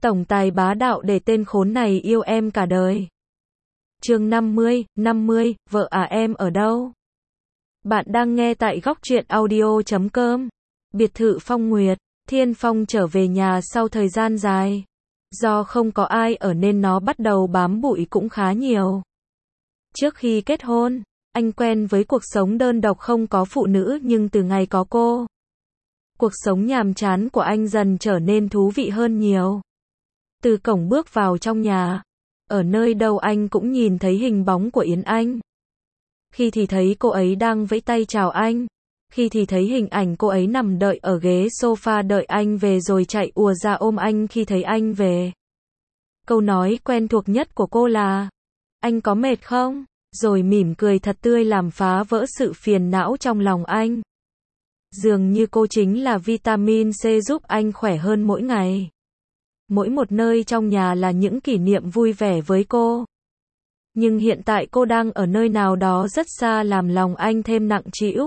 Tổng tài bá đạo để tên khốn này yêu em cả đời. Chương 50, vợ à em ở đâu? Bạn đang nghe tại góc truyện audio.com. Biệt thự Phong Nguyệt, Thiên Phong trở về nhà sau thời gian dài. Do không có ai ở nên nó bắt đầu bám bụi cũng khá nhiều. Trước khi kết hôn, anh quen với cuộc sống đơn độc không có phụ nữ, nhưng từ ngày có cô, cuộc sống nhàm chán của anh dần trở nên thú vị hơn nhiều. Từ cổng bước vào trong nhà, ở nơi đâu anh cũng nhìn thấy hình bóng của Yến Anh. Khi thì thấy cô ấy đang vẫy tay chào anh, khi thì thấy hình ảnh cô ấy nằm đợi ở ghế sofa đợi anh về rồi chạy ùa ra ôm anh khi thấy anh về. Câu nói quen thuộc nhất của cô là: "Anh có mệt không?" Rồi mỉm cười thật tươi làm phá vỡ sự phiền não trong lòng anh. Dường như cô chính là vitamin C giúp anh khỏe hơn mỗi ngày. Mỗi một nơi trong nhà là những kỷ niệm vui vẻ với cô. Nhưng hiện tại cô đang ở nơi nào đó rất xa làm lòng anh thêm nặng trĩu.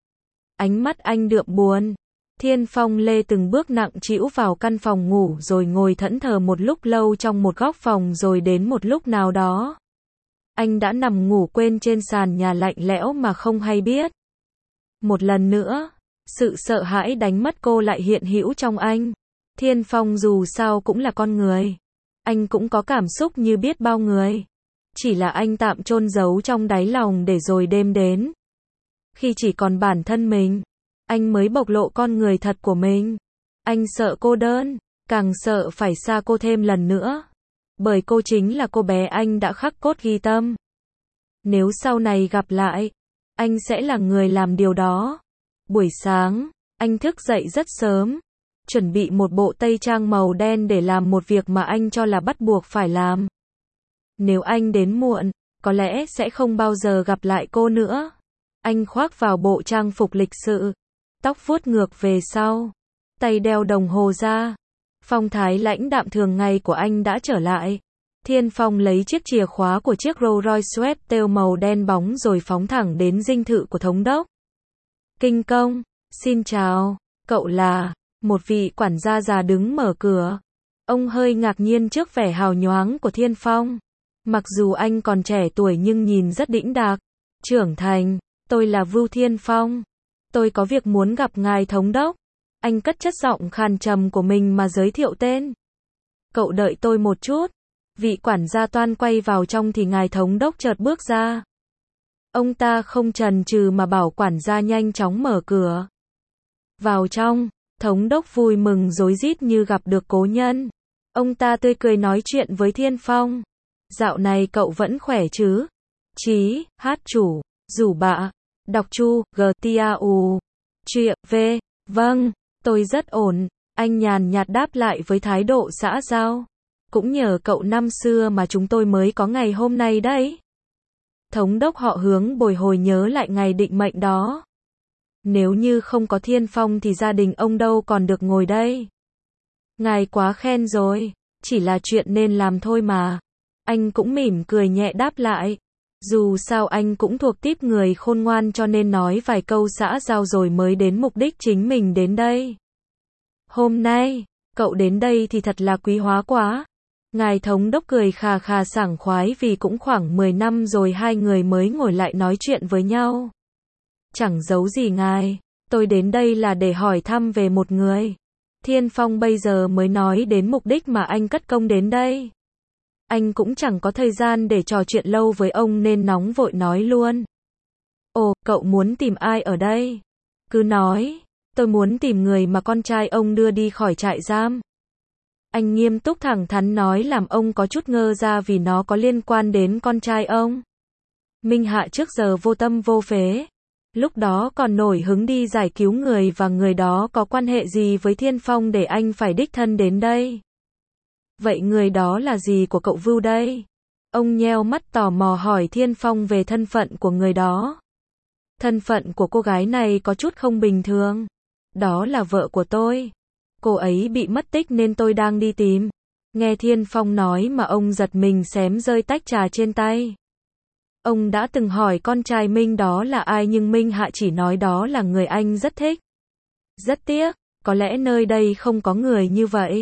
Ánh mắt anh đượm buồn. Thiên Phong lê từng bước nặng trĩu vào căn phòng ngủ rồi ngồi thẫn thờ một lúc lâu trong một góc phòng, rồi đến một lúc nào đó, anh đã nằm ngủ quên trên sàn nhà lạnh lẽo mà không hay biết. Một lần nữa, sự sợ hãi đánh mất cô lại hiện hữu trong anh. Thiên Phong dù sao cũng là con người. Anh cũng có cảm xúc như biết bao người. Chỉ là anh tạm chôn giấu trong đáy lòng để rồi đêm đến, khi chỉ còn bản thân mình, anh mới bộc lộ con người thật của mình. Anh sợ cô đơn, càng sợ phải xa cô thêm lần nữa. Bởi cô chính là cô bé anh đã khắc cốt ghi tâm. Nếu sau này gặp lại, anh sẽ là người làm điều đó. Buổi sáng, anh thức dậy rất sớm, chuẩn bị một bộ tây trang màu đen để làm một việc mà anh cho là bắt buộc phải làm. Nếu anh đến muộn, có lẽ sẽ không bao giờ gặp lại cô nữa. Anh khoác vào bộ trang phục lịch sự, tóc vuốt ngược về sau, tay đeo đồng hồ ra. Phong thái lãnh đạm thường ngày của anh đã trở lại. Thiên Phong lấy chiếc chìa khóa của chiếc Rolls Royce Sweptail màu đen bóng rồi phóng thẳng đến dinh thự của thống đốc. Kinh công, xin chào, cậu là... Một vị quản gia già đứng mở cửa. Ông hơi ngạc nhiên trước vẻ hào nhoáng của Thiên Phong. Mặc dù anh còn trẻ tuổi nhưng nhìn rất đĩnh đạc, trưởng thành. Tôi là Vưu Thiên Phong. Tôi có việc muốn gặp ngài thống đốc. Anh cất chất giọng khàn trầm của mình mà giới thiệu tên. Cậu đợi tôi một chút. Vị quản gia toan quay vào trong thì ngài thống đốc chợt bước ra. Ông ta không chần chừ mà bảo quản gia nhanh chóng mở cửa. Vào trong. Thống đốc vui mừng rối rít như gặp được cố nhân. Ông ta tươi cười nói chuyện với Thiên Phong. Dạo này cậu vẫn khỏe chứ? Chí, hát chủ, rủ bạ, đọc chu, gtiau, chuyện, v. Vâng, tôi rất ổn. Anh nhàn nhạt đáp lại với thái độ xã giao. Cũng nhờ cậu năm xưa mà chúng tôi mới có ngày hôm nay đấy. Thống đốc họ Hướng bồi hồi nhớ lại ngày định mệnh đó. Nếu như không có Thiên Phong thì gia đình ông đâu còn được ngồi đây. Ngài quá khen rồi, chỉ là chuyện nên làm thôi mà. Anh cũng mỉm cười nhẹ đáp lại. Dù sao anh cũng thuộc típ người khôn ngoan cho nên nói vài câu xã giao rồi mới đến mục đích chính mình đến đây. Hôm nay, cậu đến đây thì thật là quý hóa quá. Ngài thống đốc cười khà khà sảng khoái vì cũng khoảng 10 năm rồi hai người mới ngồi lại nói chuyện với nhau. Chẳng giấu gì ngài, tôi đến đây là để hỏi thăm về một người. Thiên Phong bây giờ mới nói đến mục đích mà anh cất công đến đây. Anh cũng chẳng có thời gian để trò chuyện lâu với ông nên nóng vội nói luôn. Ồ, cậu muốn tìm ai ở đây? Cứ nói, tôi muốn tìm người mà con trai ông đưa đi khỏi trại giam. Anh nghiêm túc thẳng thắn nói làm ông có chút ngơ ra vì nó có liên quan đến con trai ông. Minh Hạ trước giờ vô tâm vô phế. Lúc đó còn nổi hứng đi giải cứu người và người đó có quan hệ gì với Thiên Phong để anh phải đích thân đến đây? Vậy người đó là gì của cậu Vưu đây? Ông nheo mắt tò mò hỏi Thiên Phong về thân phận của người đó. Thân phận của cô gái này có chút không bình thường. Đó là vợ của tôi. Cô ấy bị mất tích nên tôi đang đi tìm. Nghe Thiên Phong nói mà ông giật mình xém rơi tách trà trên tay. Ông đã từng hỏi con trai Minh đó là ai nhưng Minh Hạ chỉ nói đó là người anh rất thích. Rất tiếc, có lẽ nơi đây không có người như vậy.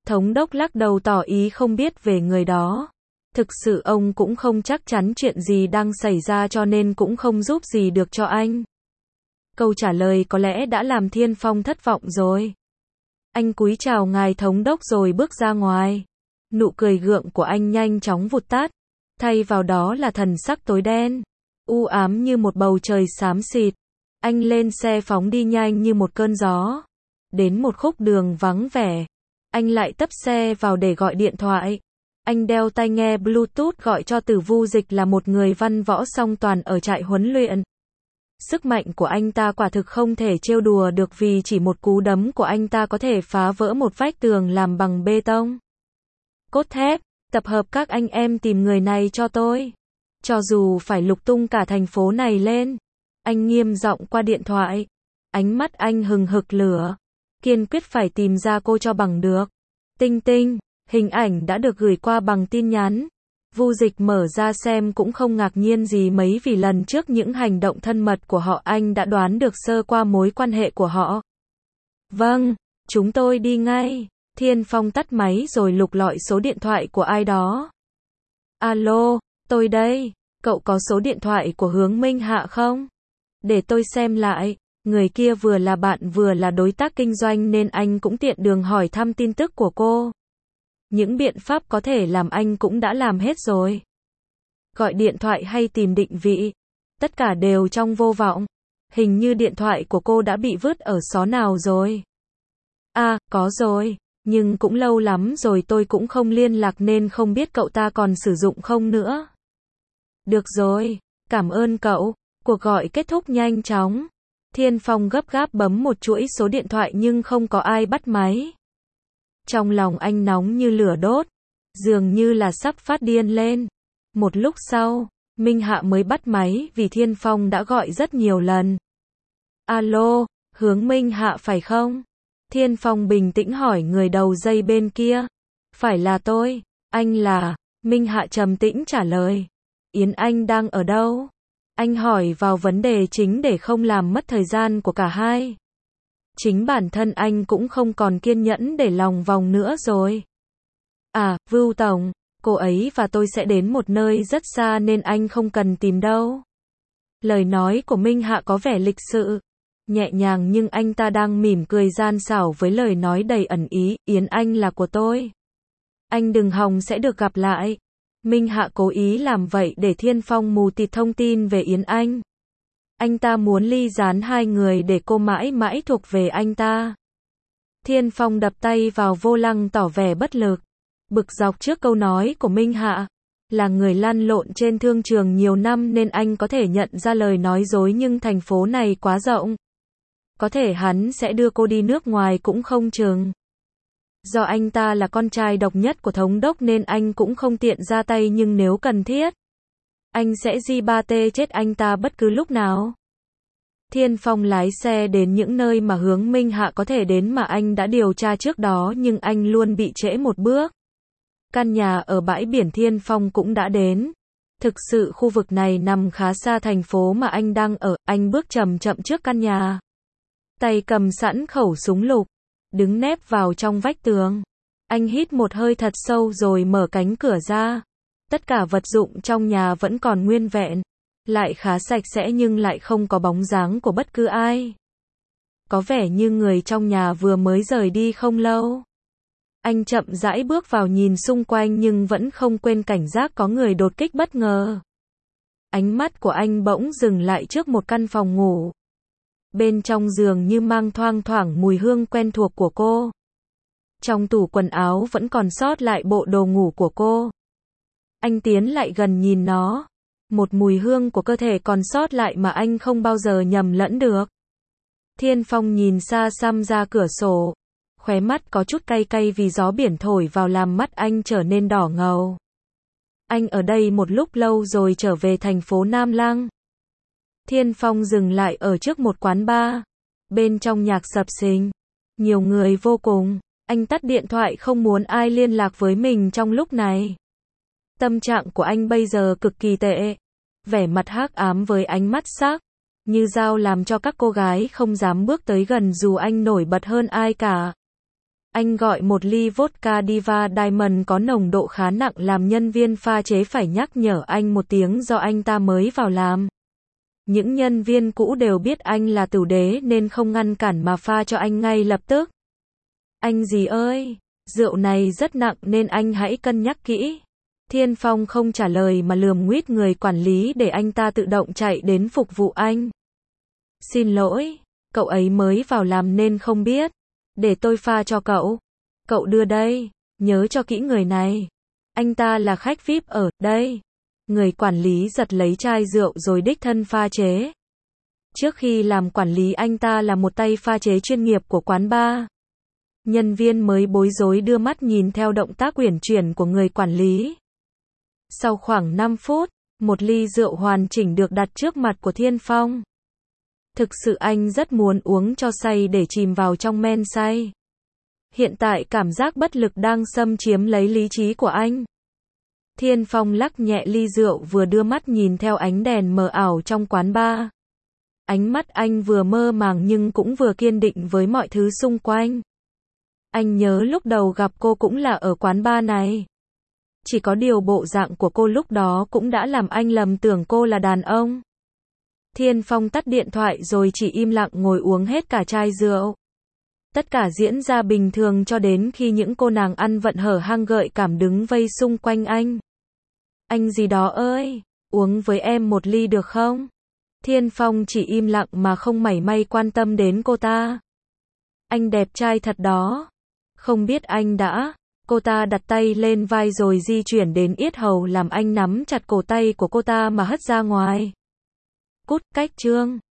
Thống đốc lắc đầu tỏ ý không biết về người đó. Thực sự ông cũng không chắc chắn chuyện gì đang xảy ra cho nên cũng không giúp gì được cho anh. Câu trả lời có lẽ đã làm Thiên Phong thất vọng rồi. Anh cúi chào ngài thống đốc rồi bước ra ngoài. Nụ cười gượng của anh nhanh chóng vụt tắt. Thay vào đó là thần sắc tối đen. U ám như một bầu trời xám xịt. Anh lên xe phóng đi nhanh như một cơn gió. Đến một khúc đường vắng vẻ. Anh lại tấp xe vào để gọi điện thoại. Anh đeo tai nghe Bluetooth gọi cho Tử Vu Dịch là một người văn võ song toàn ở trại huấn luyện. Sức mạnh của anh ta quả thực không thể trêu đùa được vì chỉ một cú đấm của anh ta có thể phá vỡ một vách tường làm bằng bê tông. Cốt thép, tập hợp các anh em tìm người này cho tôi. Cho dù phải lục tung cả thành phố này lên. Anh nghiêm giọng qua điện thoại. Ánh mắt anh hừng hực lửa. Kiên quyết phải tìm ra cô cho bằng được. Tinh tinh, hình ảnh đã được gửi qua bằng tin nhắn. Vu Dịch mở ra xem cũng không ngạc nhiên gì mấy vì lần trước những hành động thân mật của họ anh đã đoán được sơ qua mối quan hệ của họ. Vâng, chúng tôi đi ngay. Thiên Phong tắt máy rồi lục lọi số điện thoại của ai đó. Alo, tôi đây, cậu có số điện thoại của Hướng Minh Hạ không? Để tôi xem lại, người kia vừa là bạn vừa là đối tác kinh doanh nên anh cũng tiện đường hỏi thăm tin tức của cô. Những biện pháp có thể làm anh cũng đã làm hết rồi. Gọi điện thoại hay tìm định vị, tất cả đều trong vô vọng. Hình như điện thoại của cô đã bị vứt ở xó nào rồi. À, có rồi, nhưng cũng lâu lắm rồi tôi cũng không liên lạc nên không biết cậu ta còn sử dụng không nữa. Được rồi, cảm ơn cậu. Cuộc gọi kết thúc nhanh chóng. Thiên Phong gấp gáp bấm một chuỗi số điện thoại nhưng không có ai bắt máy. Trong lòng anh nóng như lửa đốt, dường như là sắp phát điên lên. Một lúc sau, Minh Hạ mới bắt máy vì Thiên Phong đã gọi rất nhiều lần. Alo, Hướng Minh Hạ phải không? Thiên Phong bình tĩnh hỏi người đầu dây bên kia. Phải là tôi, anh là, Minh Hạ trầm tĩnh trả lời. Yến Anh đang ở đâu? Anh hỏi vào vấn đề chính để không làm mất thời gian của cả hai. Chính bản thân anh cũng không còn kiên nhẫn để lòng vòng nữa rồi. À, Vưu Tổng, cô ấy và tôi sẽ đến một nơi rất xa nên anh không cần tìm đâu. Lời nói của Minh Hạ có vẻ lịch sự, nhẹ nhàng nhưng anh ta đang mỉm cười gian xảo với lời nói đầy ẩn ý, Yến Anh là của tôi. Anh đừng hòng sẽ được gặp lại. Minh Hạ cố ý làm vậy để Thiên Phong mù tịt thông tin về Yến Anh. Anh ta muốn ly gián hai người để cô mãi mãi thuộc về anh ta. Thiên Phong đập tay vào vô lăng tỏ vẻ bất lực. Bực dọc trước câu nói của Minh Hạ. Là người lăn lộn trên thương trường nhiều năm nên anh có thể nhận ra lời nói dối nhưng thành phố này quá rộng. Có thể hắn sẽ đưa cô đi nước ngoài cũng không chừng. Do anh ta là con trai độc nhất của thống đốc nên anh cũng không tiện ra tay nhưng nếu cần thiết, anh sẽ G3T chết anh ta bất cứ lúc nào. Thiên Phong lái xe đến những nơi mà Hướng Minh Hạ có thể đến mà anh đã điều tra trước đó nhưng anh luôn bị trễ một bước. Căn nhà ở bãi biển Thiên Phong cũng đã đến. Thực sự khu vực này nằm khá xa thành phố mà anh đang ở, anh bước chậm chậm trước căn nhà. Tay cầm sẵn khẩu súng lục, đứng nép vào trong vách tường. Anh hít một hơi thật sâu rồi mở cánh cửa ra. Tất cả vật dụng trong nhà vẫn còn nguyên vẹn, lại khá sạch sẽ nhưng lại không có bóng dáng của bất cứ ai. Có vẻ như người trong nhà vừa mới rời đi không lâu. Anh chậm rãi bước vào nhìn xung quanh nhưng vẫn không quên cảnh giác có người đột kích bất ngờ. Ánh mắt của anh bỗng dừng lại trước một căn phòng ngủ. Bên trong giường như mang thoang thoảng mùi hương quen thuộc của cô. Trong tủ quần áo vẫn còn sót lại bộ đồ ngủ của cô. Anh tiến lại gần nhìn nó. Một mùi hương của cơ thể còn sót lại mà anh không bao giờ nhầm lẫn được. Thiên Phong nhìn xa xăm ra cửa sổ. Khóe mắt có chút cay cay vì gió biển thổi vào làm mắt anh trở nên đỏ ngầu. Anh ở đây một lúc lâu rồi trở về thành phố Nam Lăng. Thiên Phong dừng lại ở trước một quán bar. Bên trong nhạc sập sình. Nhiều người vô cùng. Anh tắt điện thoại không muốn ai liên lạc với mình trong lúc này. Tâm trạng của anh bây giờ cực kỳ tệ. Vẻ mặt hắc ám với ánh mắt sắc như dao làm cho các cô gái không dám bước tới gần dù anh nổi bật hơn ai cả. Anh gọi một ly vodka Diva Diamond có nồng độ khá nặng làm nhân viên pha chế phải nhắc nhở anh một tiếng do anh ta mới vào làm. Những nhân viên cũ đều biết anh là tử đế nên không ngăn cản mà pha cho anh ngay lập tức. Anh gì ơi, rượu này rất nặng nên anh hãy cân nhắc kỹ. Thiên Phong không trả lời mà lườm nguýt người quản lý để anh ta tự động chạy đến phục vụ anh. Xin lỗi, cậu ấy mới vào làm nên không biết. Để tôi pha cho cậu. Cậu đưa đây, nhớ cho kỹ người này. Anh ta là khách VIP ở đây. Người quản lý giật lấy chai rượu rồi đích thân pha chế. Trước khi làm quản lý anh ta là một tay pha chế chuyên nghiệp của quán bar. Nhân viên mới bối rối đưa mắt nhìn theo động tác uyển chuyển của người quản lý. Sau khoảng 5 phút, một ly rượu hoàn chỉnh được đặt trước mặt của Thiên Phong. Thực sự anh rất muốn uống cho say để chìm vào trong men say. Hiện tại cảm giác bất lực đang xâm chiếm lấy lý trí của anh. Thiên Phong lắc nhẹ ly rượu vừa đưa mắt nhìn theo ánh đèn mờ ảo trong quán bar. Ánh mắt anh vừa mơ màng nhưng cũng vừa kiên định với mọi thứ xung quanh. Anh nhớ lúc đầu gặp cô cũng là ở quán bar này. Chỉ có điều bộ dạng của cô lúc đó cũng đã làm anh lầm tưởng cô là đàn ông. Thiên Phong tắt điện thoại rồi chỉ im lặng ngồi uống hết cả chai rượu. Tất cả diễn ra bình thường cho đến khi những cô nàng ăn vận hở hang gợi cảm đứng vây xung quanh anh. Anh gì đó ơi, uống với em một ly được không? Thiên Phong chỉ im lặng mà không mảy may quan tâm đến cô ta. Anh đẹp trai thật đó. Không biết anh đã. Cô ta đặt tay lên vai rồi di chuyển đến yết hầu làm anh nắm chặt cổ tay của cô ta mà hất ra ngoài. Cút cách Trương.